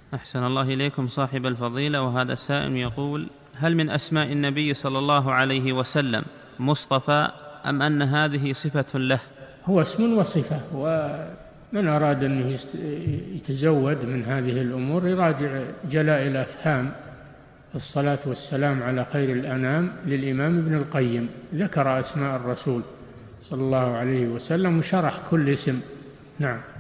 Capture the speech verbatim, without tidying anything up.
أحسن الله إليكم صاحب الفضيلة. وهذا السائل يقول: هل من أسماء النبي صلى الله عليه وسلم مصطفى، أم أن هذه صفة له؟ هو اسم وصفة، ومن أراد أن يتزود من هذه الأمور يراجع جلاء الأفهام الصلاة والسلام على خير الأنام للإمام ابن القيم، ذكر أسماء الرسول صلى الله عليه وسلم وشرح كل اسم. نعم.